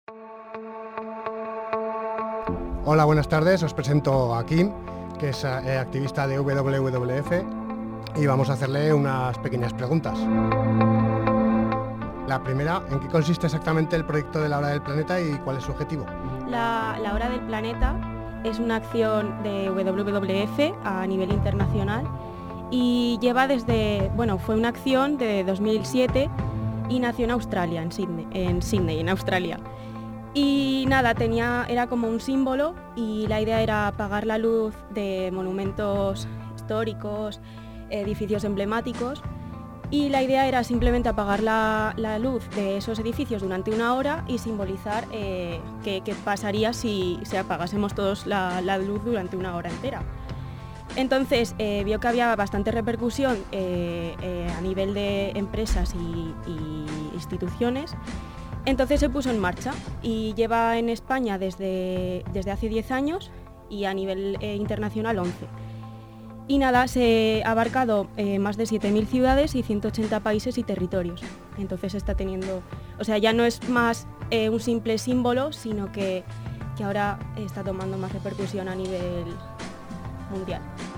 Hola, buenas tardes. Os presento a Kim, que es activista de WWF, y vamos a hacerle unas pequeñas preguntas. La primera, ¿en qué consiste exactamente el proyecto de la Hora del Planeta y cuál es su objetivo? La Hora del Planeta es una acción de WWF a nivel internacional y fue una acción de 2007 y nació en Australia, en Sydney, en Australia. Y nada, era como un símbolo y la idea era apagar la luz de monumentos históricos, edificios emblemáticos, y la idea era simplemente apagar la luz de esos edificios durante una hora y simbolizar qué pasaría si apagásemos todos la luz durante una hora entera. Entonces vio que había bastante repercusión a nivel de empresas y instituciones. Entonces se puso en marcha y lleva en España desde hace 10 años y a nivel internacional 11. Y nada, se ha abarcado más de 7.000 ciudades y 180 países y territorios. Entonces está teniendo, ya no es más un simple símbolo, sino que ahora está tomando más repercusión a nivel mundial.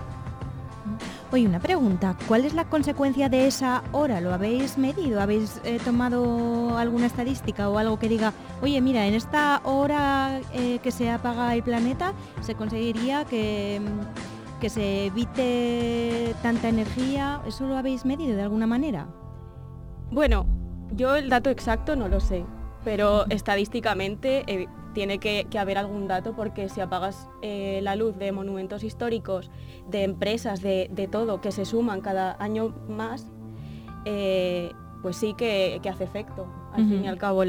Oye, una pregunta, ¿cuál es la consecuencia de esa hora? ¿Lo habéis medido? ¿Habéis tomado alguna estadística o algo que diga, oye, mira, en esta hora que se apaga el planeta se conseguiría que se evite tanta energía? ¿Eso lo habéis medido de alguna manera? Bueno, yo el dato exacto no lo sé, pero estadísticamente tiene que haber algún dato, porque si apagas la luz de monumentos históricos, de empresas, de todo, que se suman cada año más, pues sí que hace efecto, al fin y al cabo, en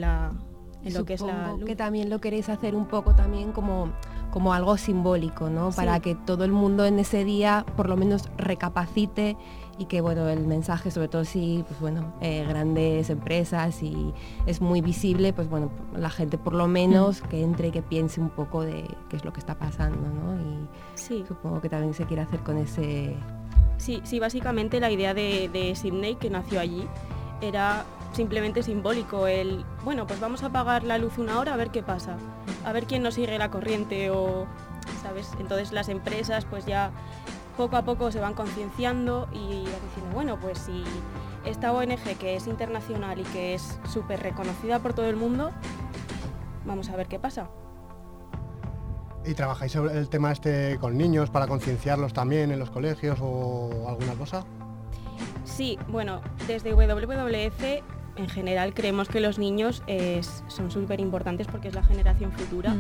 lo que es la luz. Que también lo queréis hacer un poco también como algo simbólico, ¿no? Para Sí. que todo el mundo en ese día por lo menos recapacite y que, bueno, el mensaje, sobre todo si, pues bueno, grandes empresas y es muy visible, pues bueno, la gente por lo menos que entre y que piense un poco de qué es lo que está pasando, ¿no? Y Sí. supongo que también se quiere hacer con ese... Sí, básicamente la idea de Sydney, que nació allí, era simplemente simbólico, pues vamos a apagar la luz una hora a ver qué pasa, a ver quién nos sigue la corriente, ¿sabes? Entonces las empresas pues ya poco a poco se van concienciando y diciendo, bueno, pues si esta ONG, que es internacional y que es súper reconocida por todo el mundo, vamos a ver qué pasa. ¿Y trabajáis sobre el tema con niños para concienciarlos también en los colegios o alguna cosa? Sí, bueno, desde WWF en general creemos que los niños son súper importantes porque es la generación futura.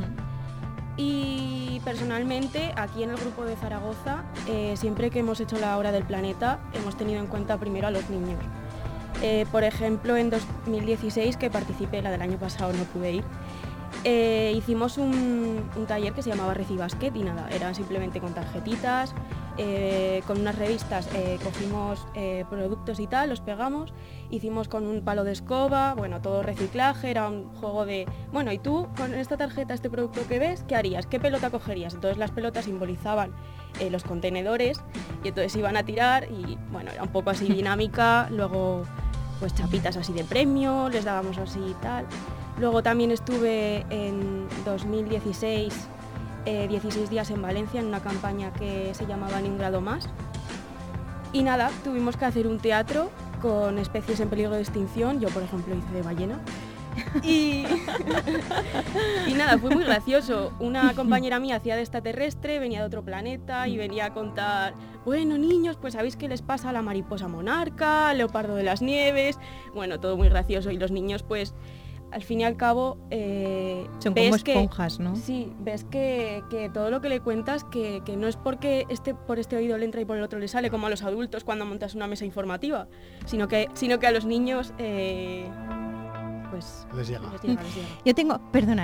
Y personalmente, aquí en el grupo de Zaragoza, siempre que hemos hecho la Hora del Planeta, hemos tenido en cuenta primero a los niños. Por ejemplo, en 2016, que participé, la del año pasado no pude ir, hicimos un taller que se llamaba Recibasket y nada, era simplemente con tarjetitas, con unas revistas, cogimos productos y tal, los pegamos, hicimos con un palo de escoba, bueno, todo reciclaje, era un juego de, bueno, ¿y tú con esta tarjeta, este producto que ves, qué harías? ¿Qué pelota cogerías? Entonces las pelotas simbolizaban los contenedores y entonces iban a tirar y bueno, era un poco así dinámica, luego pues chapitas así de premio, les dábamos así y tal. Luego también estuve en 2016, 16 días en Valencia, en una campaña que se llamaba Ni un grado más. Y nada, tuvimos que hacer un teatro con especies en peligro de extinción. Yo, por ejemplo, hice de ballena. Y nada, fue muy gracioso. Una compañera mía hacía de extraterrestre, venía de otro planeta y venía a contar, bueno, niños, pues ¿sabéis qué les pasa a la mariposa monarca, al leopardo de las nieves? Bueno, todo muy gracioso. Y los niños, pues, al fin y al cabo... son como esponjas, ¿no? Sí, ves que todo lo que le cuentas, que no es porque por este oído le entra y por el otro le sale, como a los adultos cuando montas una mesa informativa, sino que a los niños... pues les llega. Yo tengo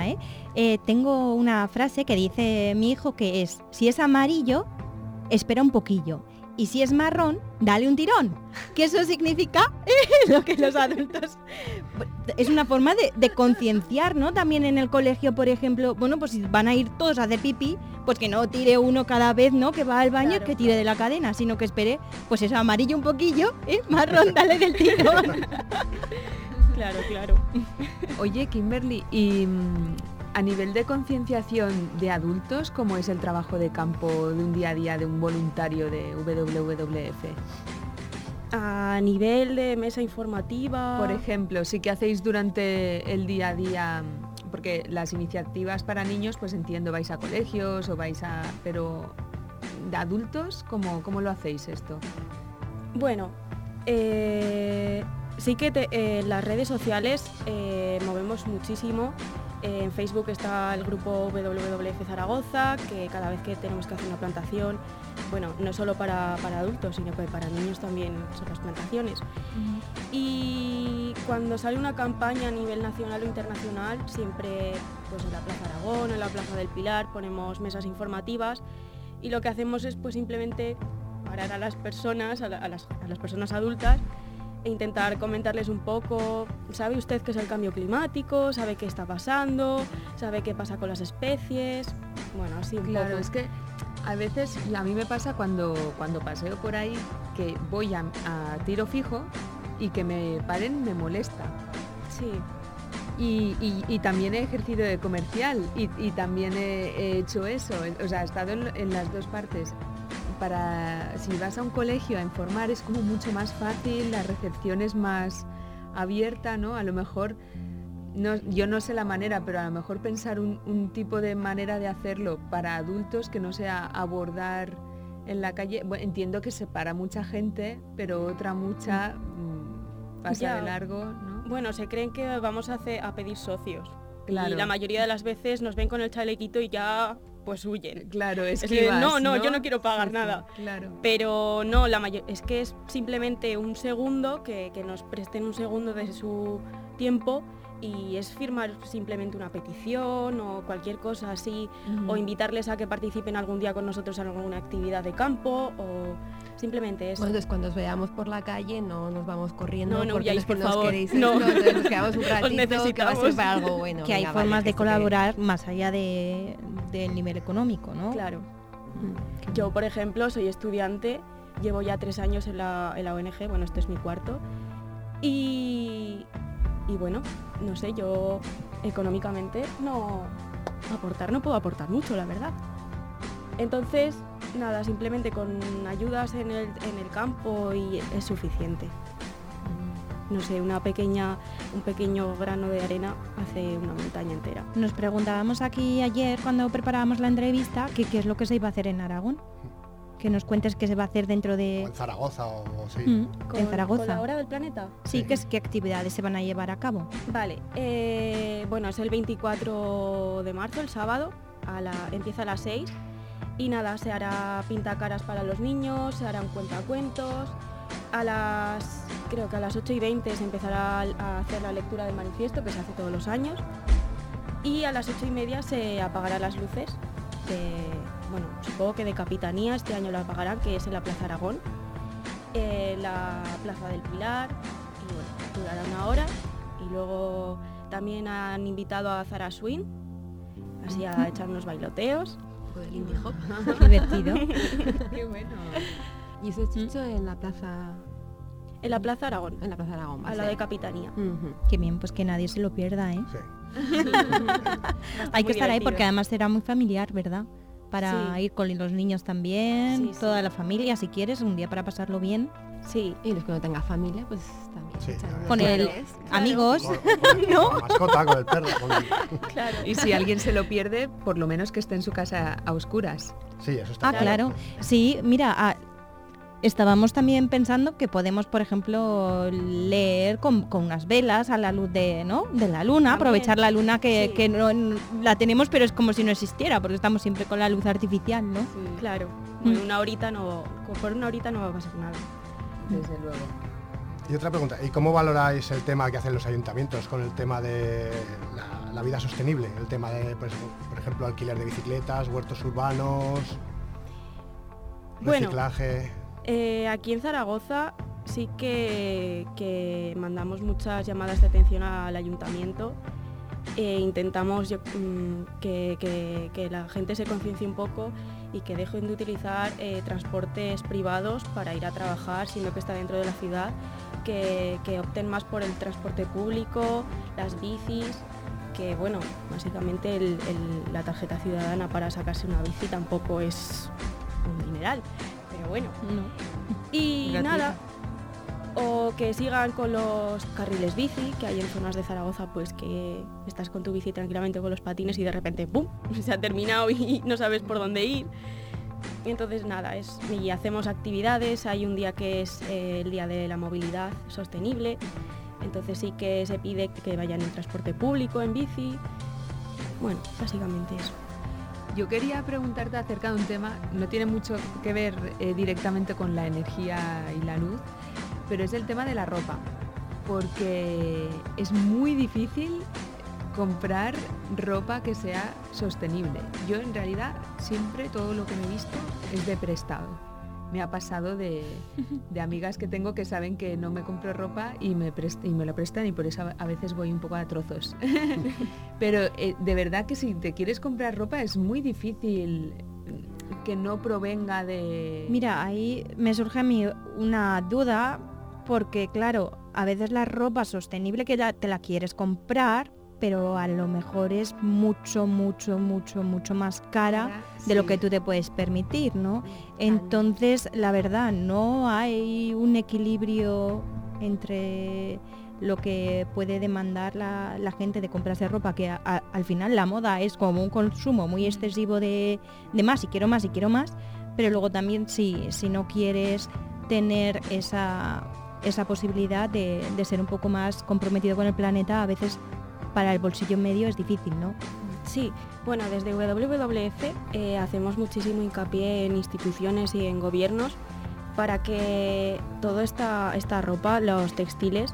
una frase que dice mi hijo, que es: si es amarillo, espera un poquillo, y si es marrón, dale un tirón. Que eso significa lo que los adultos... Es una forma de concienciar, ¿no? También en el colegio, por ejemplo, bueno, pues si van a ir todos a hacer pipí, pues que no tire uno cada vez, ¿no? Que va al baño, claro, que tire de la cadena, sino que espere, pues eso, amarillo un poquillo, marrón, dale del tirón. Claro, claro. Oye, Kimberly, y a nivel de concienciación de adultos, ¿cómo es el trabajo de campo de un día a día de un voluntario de WWF? A nivel de mesa informativa... Por ejemplo, sí que hacéis durante el día a día, porque las iniciativas para niños, pues entiendo, vais a colegios o vais a... Pero de adultos, ¿cómo lo hacéis esto? Bueno, sí que en las redes sociales movemos muchísimo. En Facebook está el grupo WWF Zaragoza, que cada vez que tenemos que hacer una plantación, bueno, no solo para adultos, sino que para niños también son las plantaciones. Y cuando sale una campaña a nivel nacional o internacional, siempre pues en la Plaza Aragón, en la Plaza del Pilar, ponemos mesas informativas y lo que hacemos es pues simplemente parar a las personas, a las personas adultas, e intentar comentarles un poco, ¿sabe usted qué es el cambio climático? ¿Sabe qué está pasando? ¿Sabe qué pasa con las especies? Bueno, así un Claro, poco. es que a veces a mí me pasa cuando paseo por ahí que voy a tiro fijo y que me paren me molesta. Sí, Y también he ejercido de comercial y también he hecho eso, o sea, he estado en las dos partes. Si vas a un colegio a informar es como mucho más fácil, la recepción es más abierta, ¿no? A lo mejor, yo no sé la manera, pero a lo mejor pensar un tipo de manera de hacerlo para adultos que no sea abordar en la calle. Bueno, entiendo que separa mucha gente, pero otra mucha pasa Ya. de largo, ¿no? bueno, se creen que vamos a pedir socios. Claro. Y la mayoría de las veces nos ven con el chalequito y ya pues huyen. Claro, Es que, esquivas, no, yo no quiero pagar Sí, nada. claro. Pero no, es que es simplemente un segundo, que nos presten un segundo de su tiempo y es firmar simplemente una petición o cualquier cosa así, o invitarles a que participen algún día con nosotros en alguna actividad de campo o simplemente eso. Bueno, entonces cuando os veamos por la calle no nos vamos corriendo No porque huyáis, es que por nos favor. queréis No. esto, entonces nos quedamos un ratito que va a ser necesitamos. para algo bueno. Que hay Venga, formas vale, de esto colaborar más allá del nivel económico, ¿no? Claro. Qué Yo, por ejemplo, soy estudiante, llevo ya 3 años en la ONG, bueno, este es mi cuarto, y bueno, no sé, yo económicamente no puedo aportar mucho, la verdad. Entonces, nada, simplemente con ayudas en el campo y es suficiente. No sé, un pequeño grano de arena hace una montaña entera. Nos preguntábamos aquí ayer cuando preparábamos la entrevista que qué es lo que se iba a hacer en Aragón. Que nos cuentes qué se va a hacer dentro O de... en Zaragoza o sí. en ¿Con Zaragoza. la hora del planeta? Sí, Sí. qué actividades se van a llevar a cabo. Vale, bueno, es el 24 de marzo, el sábado, empieza a las 6 y nada, se hará pintacaras para los niños, se harán cuentacuentos, creo que a las 8:20 se empezará a hacer la lectura del manifiesto, que se hace todos los años, y a las 8:30 se apagarán las luces, bueno, supongo que de Capitanía, este año la apagarán, que es en la Plaza Aragón, la Plaza del Pilar, y bueno, durará 1 hora, y luego también han invitado a Zara Swing, así a echar unos bailoteos. Del indie hop. Qué divertido. Qué bueno. Y eso es hecho en la plaza En la Plaza Aragón, Aragón. a la de Capitanía. Qué bien, pues que nadie se lo pierda, ¿eh? Sí. Hay que muy estar ahí divertido. porque además será muy familiar, ¿verdad? Para Sí. ir con los niños también, Sí, sí. toda la familia, si quieres, un día para pasarlo bien. Sí, Y los que no tengan familia, pues también. Sí, echar unos Con el bailes. amigos. Con la mascota, con el perro. claro. Y si alguien se lo pierde, por lo menos que esté en su casa a oscuras. Sí, eso está Ah, claro. Sí, mira, estábamos también pensando que podemos, por ejemplo, leer con unas velas a la luz de la luna, También. aprovechar la luna que, Sí. que no la tenemos, pero es como si no existiera, porque estamos siempre con la luz artificial, ¿no? Claro, bueno, por una horita no va a pasar nada. Desde luego. Y otra pregunta, ¿y cómo valoráis el tema que hacen los ayuntamientos con el tema de la vida sostenible? El tema de, pues, por ejemplo, alquiler de bicicletas, huertos urbanos, Bueno. reciclaje. Aquí en Zaragoza sí que mandamos muchas llamadas de atención al ayuntamiento intentamos que la gente se conciencie un poco y que dejen de utilizar transportes privados para ir a trabajar, siendo que está dentro de la ciudad, que opten más por el transporte público, las bicis, que bueno, básicamente la tarjeta ciudadana para sacarse una bici tampoco es un dineral, pero bueno. No. Y Gratuita. nada, o que sigan con los carriles bici, que hay en zonas de Zaragoza, pues que estás con tu bici tranquilamente con los patines y de repente ¡pum!, se ha terminado y no sabes por dónde ir. Y entonces nada, y hacemos actividades. Hay un día que es el día de la movilidad sostenible, entonces sí que se pide que vayan en transporte público, en bici. Bueno, básicamente eso. Yo quería preguntarte acerca de un tema, no tiene mucho que ver directamente con la energía y la luz, pero es el tema de la ropa, porque es muy difícil comprar ropa que sea sostenible. Yo en realidad siempre todo lo que me he visto es de prestado. Me ha pasado de amigas que tengo que saben que no me compro ropa y me lo prestan, y por eso a veces voy un poco a trozos. Pero de verdad que si te quieres comprar ropa es muy difícil que no provenga de... Mira, ahí me surge a mí una duda, porque claro, a veces la ropa sostenible que te la quieres comprar, pero a lo mejor es mucho más cara de lo que tú te puedes permitir, ¿no? Entonces, la verdad, no hay un equilibrio entre lo que puede demandar la gente de comprarse ropa, que al final la moda es como un consumo muy excesivo de más, y quiero más, pero luego también si no quieres tener esa posibilidad de ser un poco más comprometido con el planeta, a veces para el bolsillo medio es difícil, ¿no? Sí, bueno, desde WWF hacemos muchísimo hincapié en instituciones y en gobiernos para que toda esta ropa, los textiles,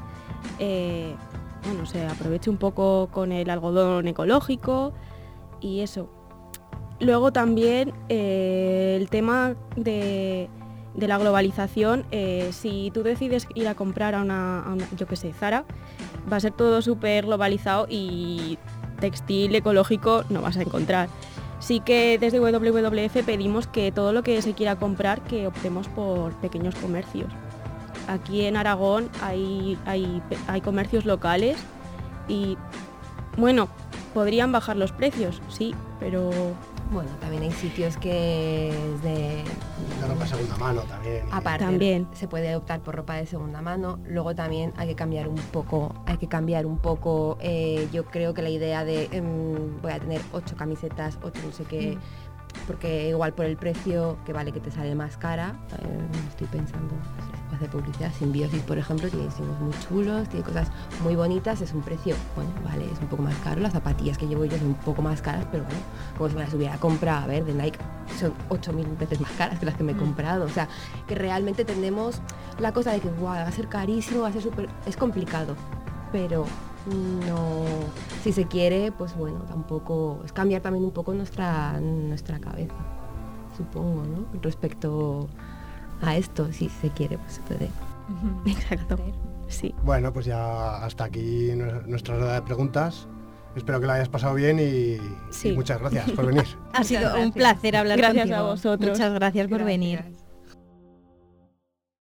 se aproveche un poco con el algodón ecológico y eso. Luego también el tema de la globalización, si tú decides ir a comprar a una yo qué sé, Zara, va a ser todo súper globalizado y textil ecológico no vas a encontrar. Sí que desde WWF pedimos que todo lo que se quiera comprar, que optemos por pequeños comercios. Aquí en Aragón hay comercios locales y, bueno, podrían bajar los precios, sí, pero... Bueno, también hay sitios que es de... La ropa segunda mano también. Aparte, También. se puede optar por ropa de segunda mano. Luego también hay que cambiar un poco, yo creo que la idea de voy a tener 8 camisetas, 8 no sé qué, porque igual por el precio, que vale que te sale más cara, estoy pensando, no sé si puedo hacer publicidad, Simbiosis, por ejemplo, tiene diseños muy chulos, tiene cosas muy bonitas, es un precio, bueno, vale, es un poco más caro, las zapatillas que llevo yo son un poco más caras, pero bueno, como si me las hubiera comprado, a ver, de Nike, son 8.000 veces más caras que las que me he comprado, o sea, que realmente tenemos la cosa de que, wow, va a ser carísimo, va a ser súper, es complicado, pero... No, si se quiere, pues bueno, tampoco es cambiar también un poco nuestra cabeza, supongo, ¿no? Respecto a esto, si se quiere, pues se puede. Exacto, sí. Bueno, pues ya hasta aquí nuestra rueda de preguntas. Espero que lo hayas pasado bien y muchas gracias por venir. Ha sido un gracias. placer hablar Gracias contigo. a vosotros. Muchas gracias por venir. Gracias.